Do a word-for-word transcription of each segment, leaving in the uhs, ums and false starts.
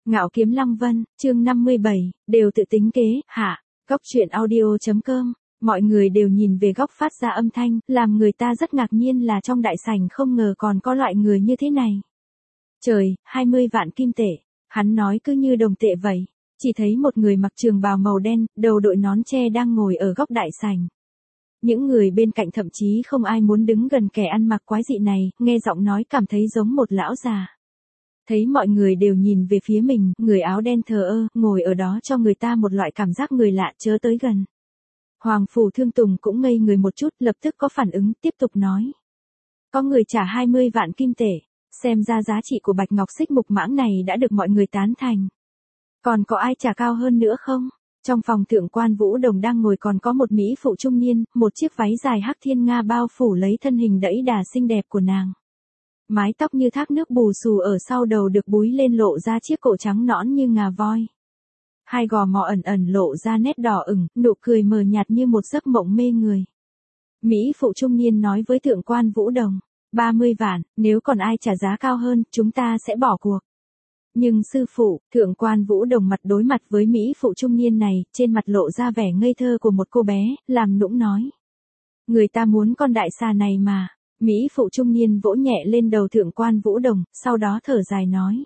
Ngạo Kiếm Lăng Vân, chương năm mươi bảy, đều tự tính kế, hạ, góc truyện audio.com. Mọi người đều nhìn về góc phát ra âm thanh, làm người ta rất ngạc nhiên là trong đại sảnh không ngờ còn có loại người như thế này. Trời, hai mươi vạn kim tệ, hắn nói cứ như đồng tệ vậy. Chỉ thấy một người mặc trường bào màu đen, đầu đội nón tre đang ngồi ở góc đại sảnh. Những người bên cạnh thậm chí không ai muốn đứng gần kẻ ăn mặc quái dị này, nghe giọng nói cảm thấy giống một lão già. Thấy mọi người đều nhìn về phía mình, người áo đen thờ ơ, ngồi ở đó cho người ta một loại cảm giác người lạ chớ tới gần. Hoàng Phủ Thương Tùng cũng ngây người một chút, lập tức có phản ứng, tiếp tục nói. Có người trả hai mươi vạn kim tệ, xem ra giá trị của bạch ngọc xích mục mãng này đã được mọi người tán thành. Còn có ai trả cao hơn nữa không? Trong phòng thượng quan Vũ Đồng đang ngồi còn có một mỹ phụ trung niên, một chiếc váy dài hắc thiên nga bao phủ lấy thân hình đẫy đà xinh đẹp của nàng. Mái tóc như thác nước bù xù ở sau đầu được búi lên lộ ra chiếc cổ trắng nõn như ngà voi. Hai gò má ẩn ẩn lộ ra nét đỏ ửng, nụ cười mờ nhạt như một giấc mộng mê người. Mỹ phụ trung niên nói với thượng quan Vũ Đồng, ba mươi vạn, nếu còn ai trả giá cao hơn, chúng ta sẽ bỏ cuộc. Nhưng sư phụ, thượng quan Vũ Đồng mặt đối mặt với Mỹ phụ trung niên này, trên mặt lộ ra vẻ ngây thơ của một cô bé, làm nũng nói. Người ta muốn con đại xà này mà. Mỹ phụ trung niên vỗ nhẹ lên đầu thượng quan Vũ Đồng, sau đó thở dài nói.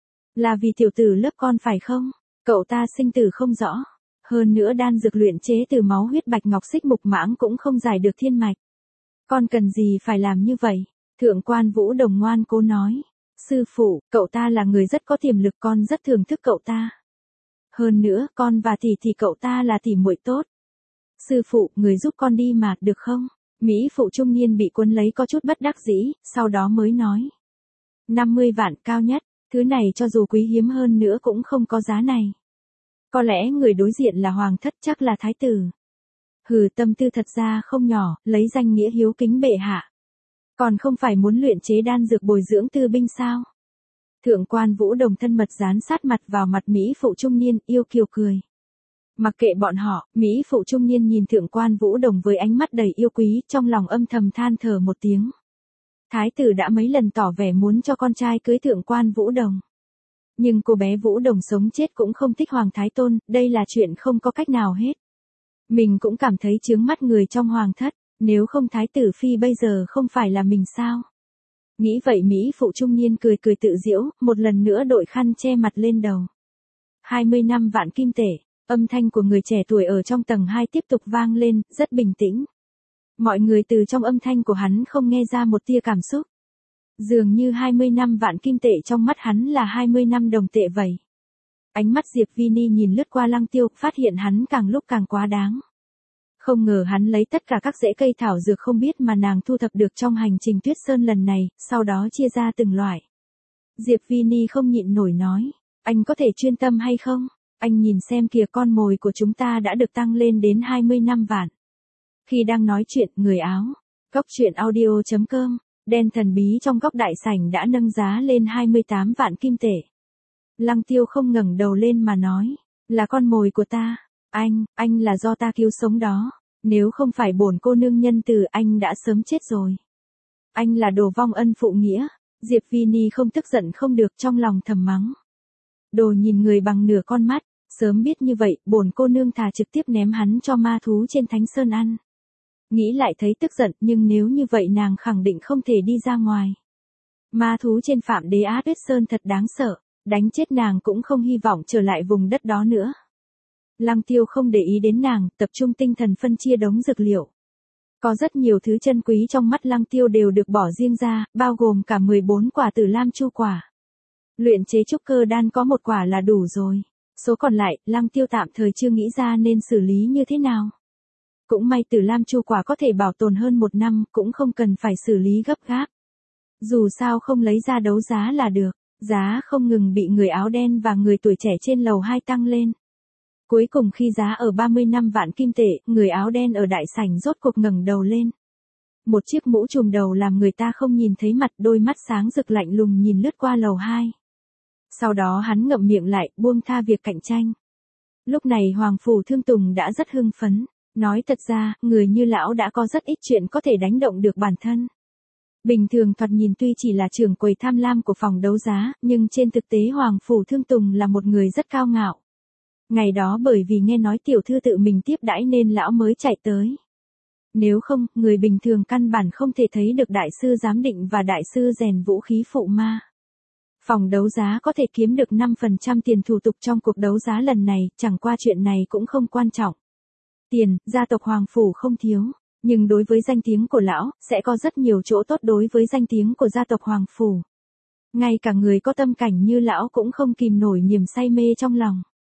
Là vì tiểu tử lớp con phải không? Cậu ta sinh tử không rõ. Hơn nữa đan dược luyện chế từ máu huyết bạch ngọc xích mục mãng cũng không giải được thiên mạch. Con cần gì phải làm như vậy? Thượng quan Vũ Đồng ngoan cố nói. Sư phụ, cậu ta là người rất có tiềm lực, con rất thưởng thức cậu ta. Hơn nữa, con và tỷ thì cậu ta là tỷ muội tốt. Sư phụ, người giúp con đi mà, được không? Mỹ phụ trung niên bị cuốn lấy có chút bất đắc dĩ, sau đó mới nói. năm mươi vạn cao nhất, thứ này cho dù quý hiếm hơn nữa cũng không có giá này. Có lẽ người đối diện là hoàng thất, chắc là thái tử. Hừ, tâm tư thật ra không nhỏ, lấy danh nghĩa hiếu kính bệ hạ. Còn không phải muốn luyện chế đan dược bồi dưỡng tư binh sao? Thượng quan Vũ Đồng thân mật dán sát mặt vào mặt Mỹ phụ trung niên, yêu kiều cười. Mặc kệ bọn họ, Mỹ phụ trung niên nhìn thượng quan Vũ Đồng với ánh mắt đầy yêu quý, trong lòng âm thầm than thở một tiếng. Thái tử đã mấy lần tỏ vẻ muốn cho con trai cưới thượng quan Vũ Đồng. Nhưng cô bé Vũ Đồng sống chết cũng không thích Hoàng Thái Tôn, đây là chuyện không có cách nào hết. Mình cũng cảm thấy chướng mắt người trong hoàng thất, nếu không Thái tử phi bây giờ không phải là mình sao? Nghĩ vậy Mỹ phụ trung niên cười cười tự giễu, một lần nữa đội khăn che mặt lên đầu. hai mươi năm vạn kim tệ. Âm thanh của người trẻ tuổi ở trong tầng hai tiếp tục vang lên, rất bình tĩnh. Mọi người từ trong âm thanh của hắn không nghe ra một tia cảm xúc. Dường như hai mươi năm vạn kim tệ trong mắt hắn là hai mươi năm đồng tệ vậy. Ánh mắt Diệp Vini nhìn lướt qua Lăng Tiêu, phát hiện hắn càng lúc càng quá đáng. Không ngờ hắn lấy tất cả các rễ cây thảo dược không biết mà nàng thu thập được trong hành trình Tuyết Sơn lần này, sau đó chia ra từng loại. Diệp Vini không nhịn nổi nói, anh có thể chuyên tâm hay không? Anh nhìn xem kìa, con mồi của chúng ta đã được tăng lên đến hai mươi năm vạn. Khi đang nói chuyện, người áo, góc truyện audio.com, đen thần bí trong góc đại sảnh đã nâng giá lên hai mươi tám vạn kim tệ. Lăng Tiêu không ngẩng đầu lên mà nói, là con mồi của ta, anh, anh là do ta cứu sống đó, nếu không phải bổn cô nương nhân từ anh đã sớm chết rồi. Anh là đồ vong ân phụ nghĩa. Diệp Vini không tức giận không được, trong lòng thầm mắng. Đồ nhìn người bằng nửa con mắt. Sớm biết như vậy, bổn cô nương thà trực tiếp ném hắn cho ma thú trên Thánh Sơn ăn. Nghĩ lại thấy tức giận, nhưng nếu như vậy nàng khẳng định không thể đi ra ngoài. Ma thú trên Phạm Đế Á Tuyết Sơn thật đáng sợ, đánh chết nàng cũng không hy vọng trở lại vùng đất đó nữa. Lăng Tiêu không để ý đến nàng, tập trung tinh thần phân chia đống dược liệu. Có rất nhiều thứ chân quý trong mắt Lăng Tiêu đều được bỏ riêng ra, bao gồm cả mười bốn quả Tử Lam Chu quả. Luyện chế trúc cơ đan có một quả là đủ rồi. Số còn lại, Lăng Tiêu tạm thời chưa nghĩ ra nên xử lý như thế nào. Cũng may Tử Lam Chu quả có thể bảo tồn hơn một năm, cũng không cần phải xử lý gấp gáp. Dù sao không lấy ra đấu giá là được, giá không ngừng bị người áo đen và người tuổi trẻ trên lầu hai tăng lên. Cuối cùng khi giá ở ba mươi năm vạn kim tệ, người áo đen ở đại sảnh rốt cuộc ngẩng đầu lên. Một chiếc mũ trùm đầu làm người ta không nhìn thấy mặt, đôi mắt sáng rực lạnh lùng nhìn lướt qua lầu hai. Sau đó hắn ngậm miệng lại, buông tha việc cạnh tranh. Lúc này Hoàng Phủ Thương Tùng đã rất hưng phấn, nói thật ra, người như lão đã có rất ít chuyện có thể đánh động được bản thân. Bình thường thoạt nhìn tuy chỉ là trưởng quầy tham lam của phòng đấu giá, nhưng trên thực tế Hoàng Phủ Thương Tùng là một người rất cao ngạo. Ngày đó bởi vì nghe nói tiểu thư tự mình tiếp đãi nên lão mới chạy tới. Nếu không, người bình thường căn bản không thể thấy được đại sư giám định và đại sư rèn vũ khí phụ ma. Phòng đấu giá có thể kiếm được năm phần trăm tiền thủ tục trong cuộc đấu giá lần này, chẳng qua chuyện này cũng không quan trọng. Tiền, gia tộc Hoàng Phủ không thiếu, nhưng đối với danh tiếng của lão, sẽ có rất nhiều chỗ tốt đối với danh tiếng của gia tộc Hoàng Phủ. Ngay cả người có tâm cảnh như lão cũng không kìm nổi niềm say mê trong lòng.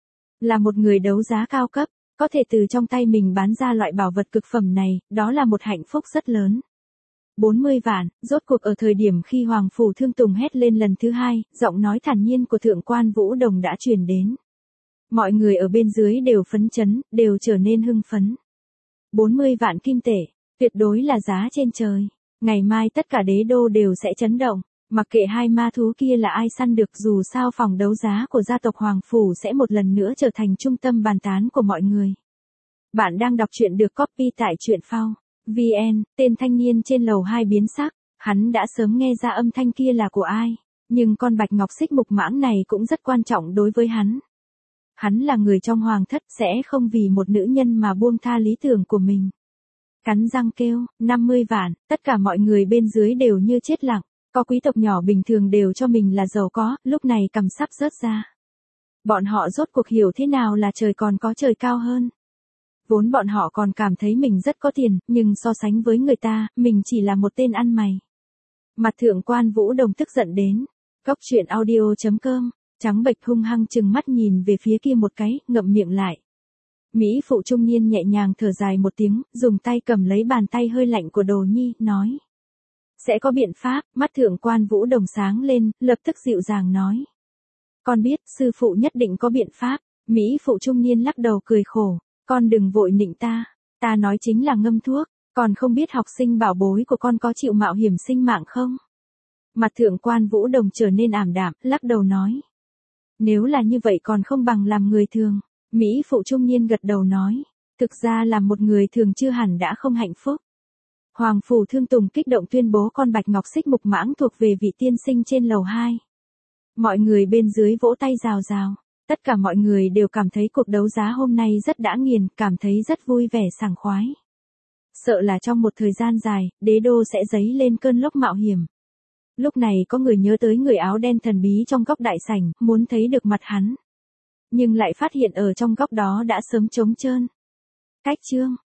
Là một người đấu giá cao cấp, có thể từ trong tay mình bán ra loại bảo vật cực phẩm này, đó là một hạnh phúc rất lớn. bốn mươi vạn, rốt cuộc ở thời điểm khi Hoàng Phủ Thương Tùng hét lên lần thứ hai, giọng nói thản nhiên của Thượng quan Vũ Đồng đã truyền đến. Mọi người ở bên dưới đều phấn chấn, đều trở nên hưng phấn. bốn mươi vạn kim tệ, tuyệt đối là giá trên trời. Ngày mai tất cả đế đô đều sẽ chấn động, mặc kệ hai ma thú kia là ai săn được, dù sao phòng đấu giá của gia tộc Hoàng Phủ sẽ một lần nữa trở thành trung tâm bàn tán của mọi người. Bạn đang đọc truyện được copy tại truyện phao chấm vn, tên thanh niên trên lầu hai biến sắc, hắn đã sớm nghe ra âm thanh kia là của ai, nhưng con bạch ngọc xích mục mãng này cũng rất quan trọng đối với hắn. Hắn là người trong hoàng thất, sẽ không vì một nữ nhân mà buông tha lý tưởng của mình. Cắn răng kêu, năm mươi vạn, tất cả mọi người bên dưới đều như chết lặng, có quý tộc nhỏ bình thường đều cho mình là giàu có, lúc này cầm sắp rớt ra. Bọn họ rốt cuộc hiểu thế nào là trời còn có trời cao hơn. Vốn bọn họ còn cảm thấy mình rất có tiền, nhưng so sánh với người ta, mình chỉ là một tên ăn mày. Mặt Thượng quan Vũ Đồng tức giận đến. Góc truyện audio chấm com, trắng bệch hung hăng chừng mắt nhìn về phía kia một cái, ngậm miệng lại. Mỹ phụ trung niên nhẹ nhàng thở dài một tiếng, dùng tay cầm lấy bàn tay hơi lạnh của Đồ Nhi, nói. Sẽ có biện pháp, mắt Thượng quan Vũ Đồng sáng lên, lập tức dịu dàng nói. Con biết, sư phụ nhất định có biện pháp. Mỹ phụ trung niên lắc đầu cười khổ. Con đừng vội nịnh ta, ta nói chính là ngâm thuốc, còn không biết học sinh bảo bối của con có chịu mạo hiểm sinh mạng không? Mặt Thượng quan Vũ Đồng trở nên ảm đạm, lắc đầu nói. Nếu là như vậy còn không bằng làm người thường. Mỹ phụ trung niên gật đầu nói. Thực ra là một người thường chưa hẳn đã không hạnh phúc. Hoàng Phủ Thương Tùng kích động tuyên bố con bạch ngọc xích mục mãng thuộc về vị tiên sinh trên lầu hai. Mọi người bên dưới vỗ tay rào rào. Tất cả mọi người đều cảm thấy cuộc đấu giá hôm nay rất đã nghiền, cảm thấy rất vui vẻ sảng khoái. Sợ là trong một thời gian dài, đế đô sẽ dấy lên cơn lốc mạo hiểm. Lúc này có người nhớ tới người áo đen thần bí trong góc đại sảnh, muốn thấy được mặt hắn. Nhưng lại phát hiện ở trong góc đó đã sớm trống trơn. Cách chương